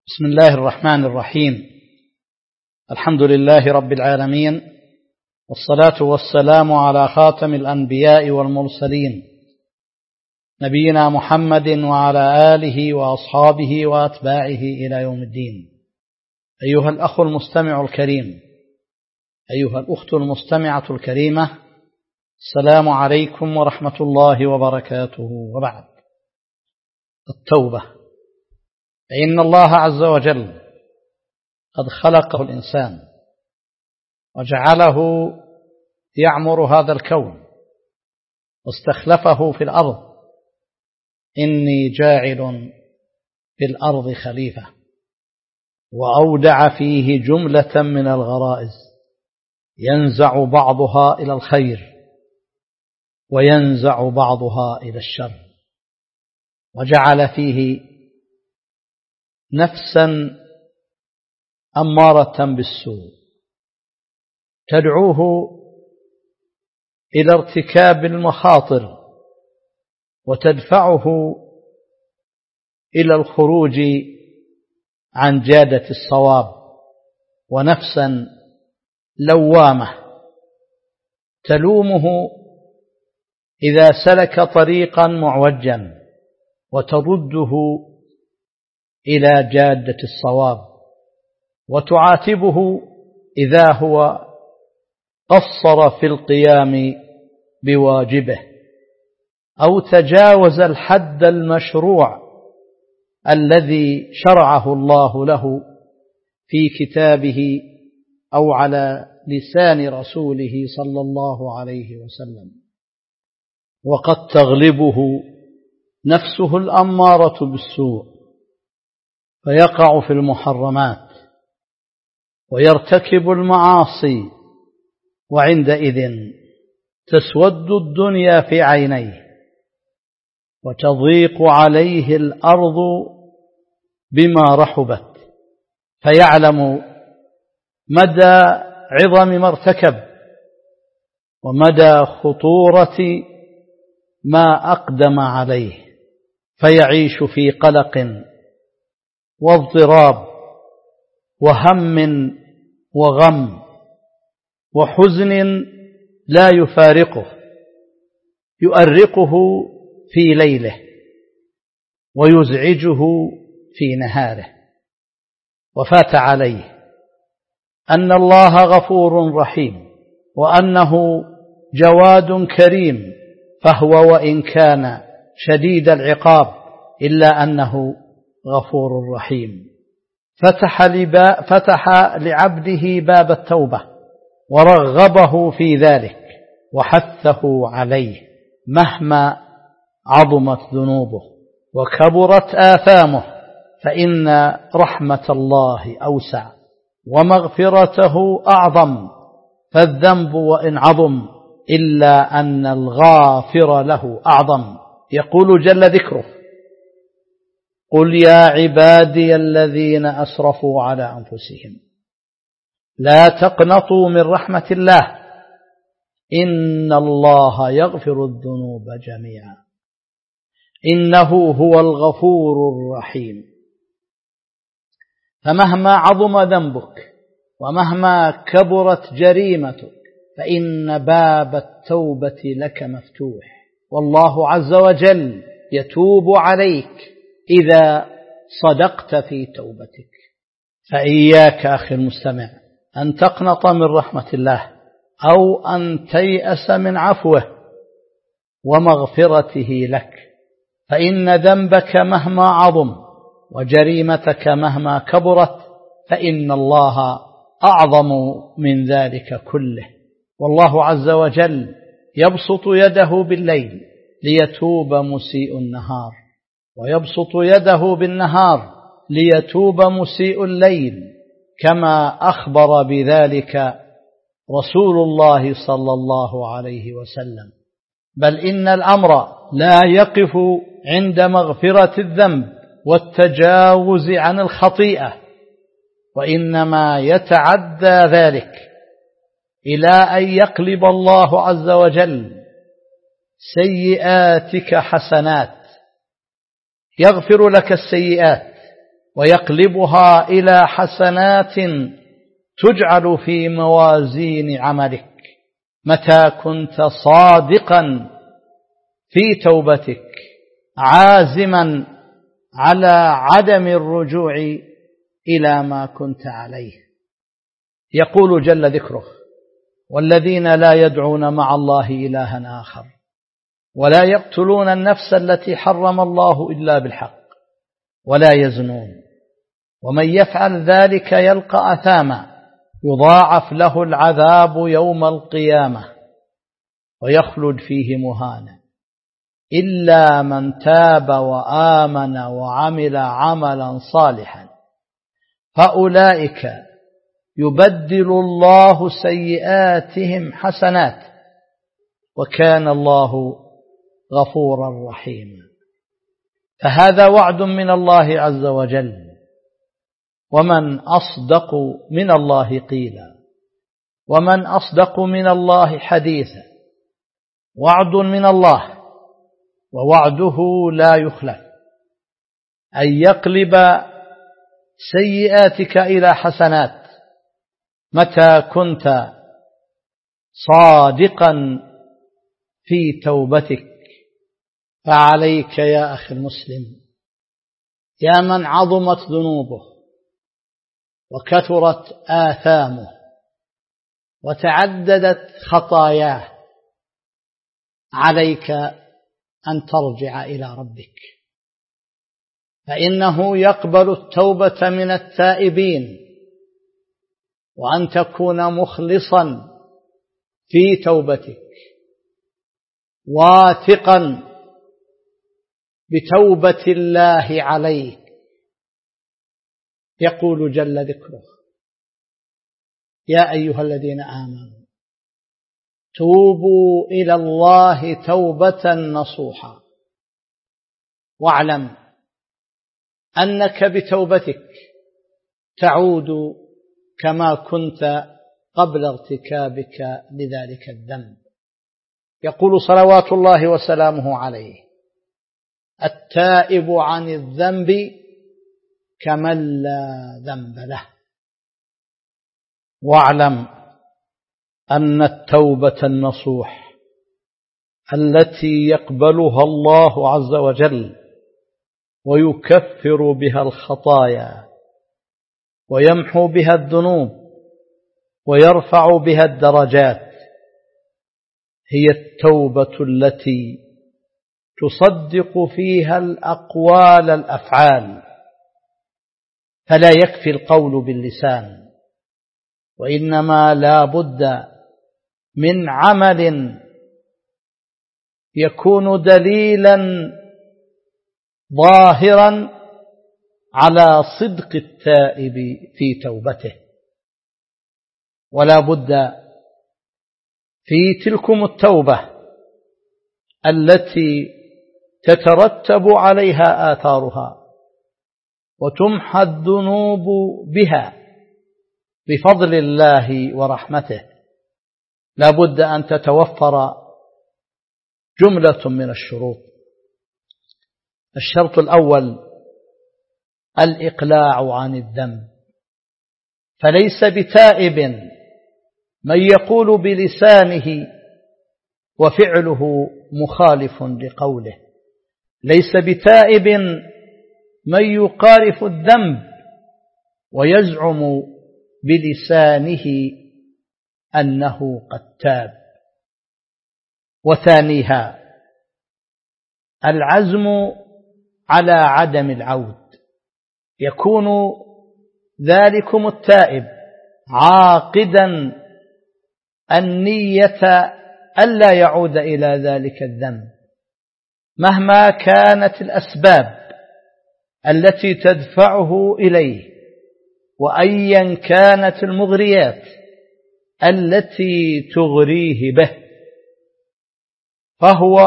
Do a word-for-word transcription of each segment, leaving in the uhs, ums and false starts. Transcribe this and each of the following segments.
بسم الله الرحمن الرحيم. الحمد لله رب العالمين، والصلاة والسلام على خاتم الأنبياء والمرسلين نبينا محمد وعلى آله وأصحابه وأتباعه إلى يوم الدين. أيها الأخ المستمع الكريم، أيها الأخت المستمعة الكريمة، السلام عليكم ورحمة الله وبركاته. وبعد، التوبة. فإن الله عز وجل قد خلقه الإنسان وجعله يعمر هذا الكون واستخلفه في الأرض: إني جاعل في الأرض خليفة، وأودع فيه جملة من الغرائز ينزع بعضها إلى الخير وينزع بعضها إلى الشر، وجعل فيه نفسا أمارة بالسوء تدعوه إلى ارتكاب المخاطر وتدفعه إلى الخروج عن جادة الصواب، ونفسا لوامة تلومه إذا سلك طريقا معوجا وترده إلى جادة الصواب، وتعاتبه إذا هو قصر في القيام بواجبه أو تجاوز الحد المشروع الذي شرعه الله له في كتابه أو على لسان رسوله صلى الله عليه وسلم. وقد تغلبه نفسه الأمارة بالسوء فيقع في المحرمات ويرتكب المعاصي، وعندئذ تسود الدنيا في عينيه وتضيق عليه الأرض بما رحبت، فيعلم مدى عظم ما ارتكب ومدى خطورة ما أقدم عليه، فيعيش في قلق واضطراب وهم وغم وحزن لا يفارقه، يؤرقه في ليله ويزعجه في نهاره. وفات عليه أن الله غفور رحيم، وأنه جواد كريم، فهو وإن كان شديد العقاب إلا أنه غفور رحيم. فتح, لبا فتح لعبده باب التوبة ورغبه في ذلك وحثه عليه مهما عظمت ذنوبه وكبرت آثامه، فإن رحمة الله أوسع ومغفرته أعظم، فالذنب وإن عظم إلا أن الغافر له أعظم. يقول جل ذكره: قل يا عبادي الذين أسرفوا على أنفسهم لا تقنطوا من رحمة الله إن الله يغفر الذنوب جميعا إنه هو الغفور الرحيم. فمهما عظم ذنبك ومهما كبرت جريمتك فإن باب التوبة لك مفتوح، والله عز وجل يتوب عليك إذا صدقت في توبتك. فإياك أخي المستمع أن تقنط من رحمة الله أو أن تيأس من عفوه ومغفرته لك، فإن ذنبك مهما عظم وجريمتك مهما كبرت فإن الله أعظم من ذلك كله. والله عز وجل يبسط يده بالليل ليتوب مسيء النهار، ويبسط يده بالنهار ليتوب مسيء الليل، كما أخبر بذلك رسول الله صلى الله عليه وسلم. بل إن الأمر لا يقف عند مغفرة الذنب والتجاوز عن الخطيئة، وإنما يتعدى ذلك إلى أن يقلب الله عز وجل سيئاتك حسنات، يغفر لك السيئات ويقلبها إلى حسنات تجعل في موازين عملك متى كنت صادقا في توبتك عازما على عدم الرجوع إلى ما كنت عليه. يقول جل ذكره: والذين لا يدعون مع الله إلها آخر ولا يقتلون النفس التي حرم الله إلا بالحق ولا يزنون ومن يفعل ذلك يلقى أثاما يضاعف له العذاب يوم القيامة ويخلد فيه مهانا إلا من تاب وآمن وعمل عملا صالحا فأولئك يبدل الله سيئاتهم حسنات وكان الله غفورا رحيما. فهذا وعد من الله عز وجل، ومن أصدق من الله قيلا ومن أصدق من الله حديثا. وعد من الله ووعده لا يخلف، أن يقلب سيئاتك إلى حسنات متى كنت صادقا في توبتك. فعليك يا أخي المسلم، يا من عظمت ذنوبه وكثرت آثامه وتعددت خطاياه، عليك أن ترجع إلى ربك، فإنه يقبل التوبة من التائبين، وأن تكون مخلصا في توبتك واثقا بتوبة الله عليك. يقول جل ذكره: يا أيها الذين آمنوا توبوا إلى الله توبة نصوحا واعلم أنك بتوبتك تعود كما كنت قبل ارتكابك لذلك الذنب. يقول صلوات الله وسلامه عليه: التائب عن الذنب كمن لا ذنب له. واعلم أن التوبة النصوح التي يقبلها الله عز وجل ويكفر بها الخطايا ويمحو بها الذنوب ويرفع بها الدرجات هي التوبة التي تصدق فيها الأقوال الأفعال، فلا يكفي القول باللسان، وإنما لا بد من عمل يكون دليلا ظاهرا على صدق التائب في توبته. ولا بد في تلكم التوبة التي تترتب عليها آثارها وتمحى الذنوب بها بفضل الله ورحمته، لا بد أن تتوفر جملة من الشروط. الشرط الأول الإقلاع عن الذنب، فليس بتائب من يقول بلسانه وفعله مخالف لقوله، ليس بتائب من يقارف الذنب ويزعم بلسانه أنه قد تاب. وثانيها العزم على عدم العود، يكون ذلكم التائب عاقدا النية ألا يعود إلى ذلك الذنب مهما كانت الأسباب التي تدفعه إليه، وأيا كانت المغريات التي تغريه به، فهو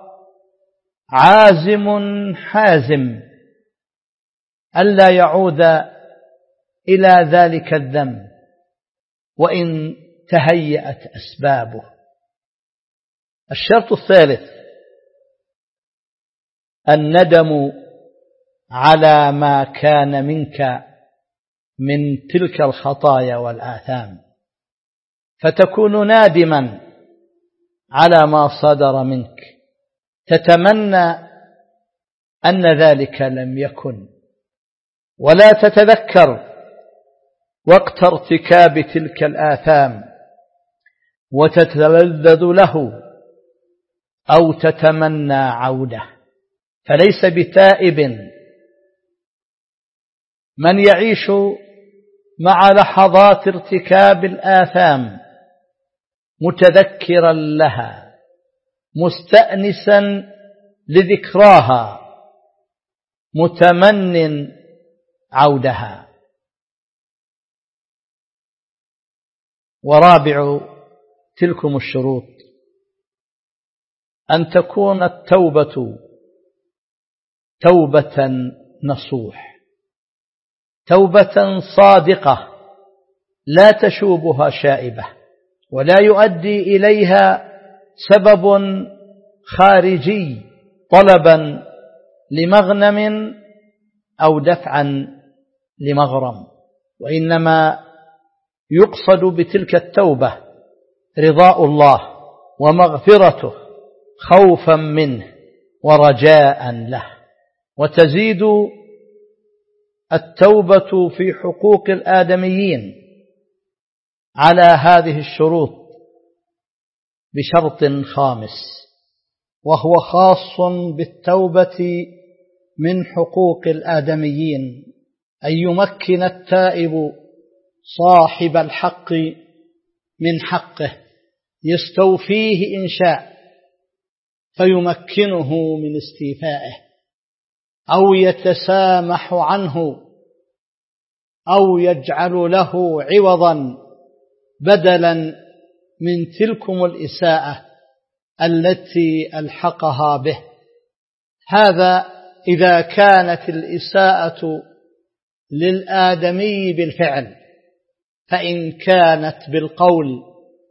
عازم حازم ألا يعود إلى ذلك الذنب وإن تهيأت أسبابه. الشرط الثالث الندم على ما كان منك من تلك الخطايا والآثام، فتكون نادما على ما صدر منك، تتمنى أن ذلك لم يكن، ولا تتذكر وقت ارتكاب تلك الآثام وتتلذذ له أو تتمنى عوده. فليس بتائب من يعيش مع لحظات ارتكاب الآثام متذكرا لها مستأنسا لذكراها متمن عودها. ورابع تلكم الشروط أن تكون التوبة توبة نصوح، توبة صادقة لا تشوبها شائبة، ولا يؤدي إليها سبب خارجي طلبا لمغنم أو دفعا لمغرم، وإنما يقصد بتلك التوبة رضاء الله ومغفرته خوفا منه ورجاء له. وتزيد التوبة في حقوق الآدميين على هذه الشروط بشرط خامس، وهو خاص بالتوبة من حقوق الآدميين، أن يمكن التائب صاحب الحق من حقه يستوفيه إن شاء فيمكنه من استيفائه، أو يتسامح عنه، أو يجعل له عوضا بدلا من تلكم الإساءة التي ألحقها به. هذا إذا كانت الإساءة للآدمي بالفعل، فإن كانت بالقول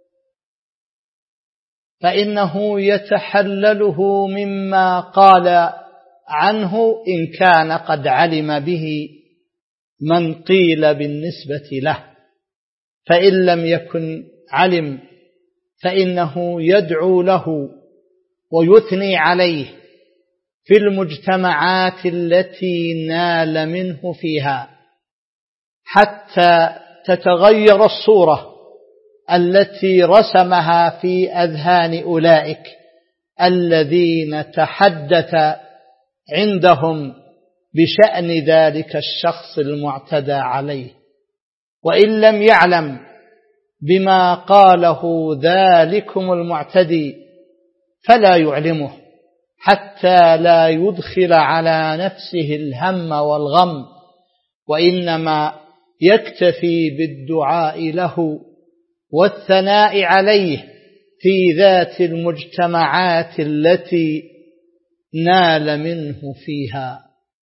فإنه يتحلله مما قال عنه إن كان قد علم به من قيل بالنسبة له، فإن لم يكن علم فإنه يدعو له ويثني عليه في المجتمعات التي نال منه فيها، حتى تتغير الصورة التي رسمها في أذهان أولئك الذين تحدث عندهم بشأن ذلك الشخص المعتدى عليه. وإن لم يعلم بما قاله ذلكم المعتدي فلا يعلمه، حتى لا يدخل على نفسه الهم والغم، وإنما يكتفي بالدعاء له والثناء عليه في ذات المجتمعات التي نال منه فيها.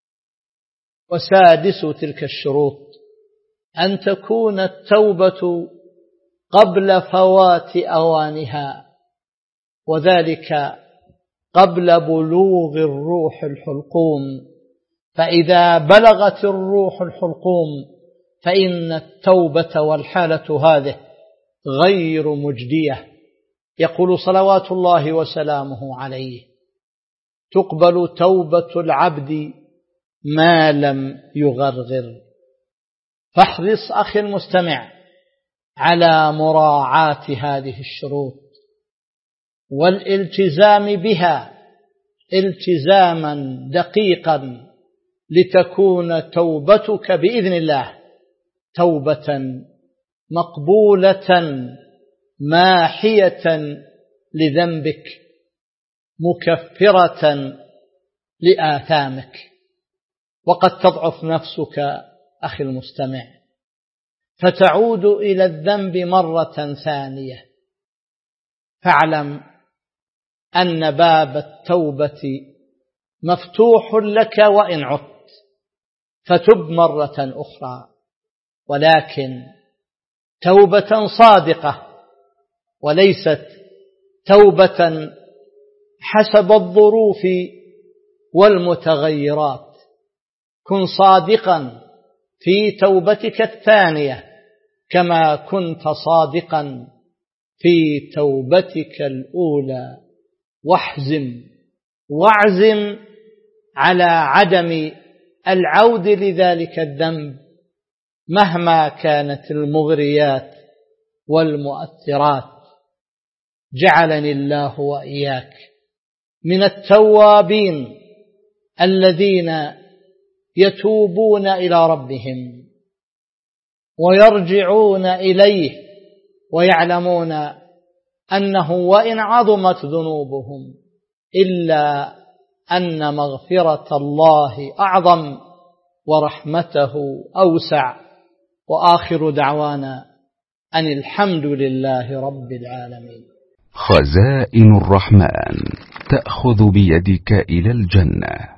وسادس تلك الشروط أن تكون التوبة قبل فوات أوانها، وذلك قبل بلوغ الروح الحلقوم، فإذا بلغت الروح الحلقوم فإن التوبة والحالة هذه غير مجدية. يقول صلوات الله وسلامه عليه: تقبل توبة العبد ما لم يغرغر. فاحرص أخي المستمع على مراعاة هذه الشروط والالتزام بها التزاما دقيقا، لتكون توبتك بإذن الله توبة مقبولة ماحية لذنبك مكفرة لآثامك. وقد تضعف نفسك أخي المستمع فتعود إلى الذنب مرة ثانية، فاعلم أن باب التوبة مفتوح لك وإن عدت، فتب مرة أخرى، ولكن توبة صادقة، وليست توبة حسب الظروف والمتغيرات، كن صادقا في توبتك الثانية كما كنت صادقا في توبتك الأولى، واحزم واعزم على عدم العود لذلك الذنب مهما كانت المغريات والمؤثرات. جعلني الله وإياك من التوابين الذين يتوبون إلى ربهم ويرجعون إليه ويعلمون أنه وإن عظمت ذنوبهم إلا أن مغفرة الله أعظم ورحمته أوسع. وآخر دعوانا أن الحمد لله رب العالمين. خزائن الرحمن تأخذ بيدك إلى الجنة.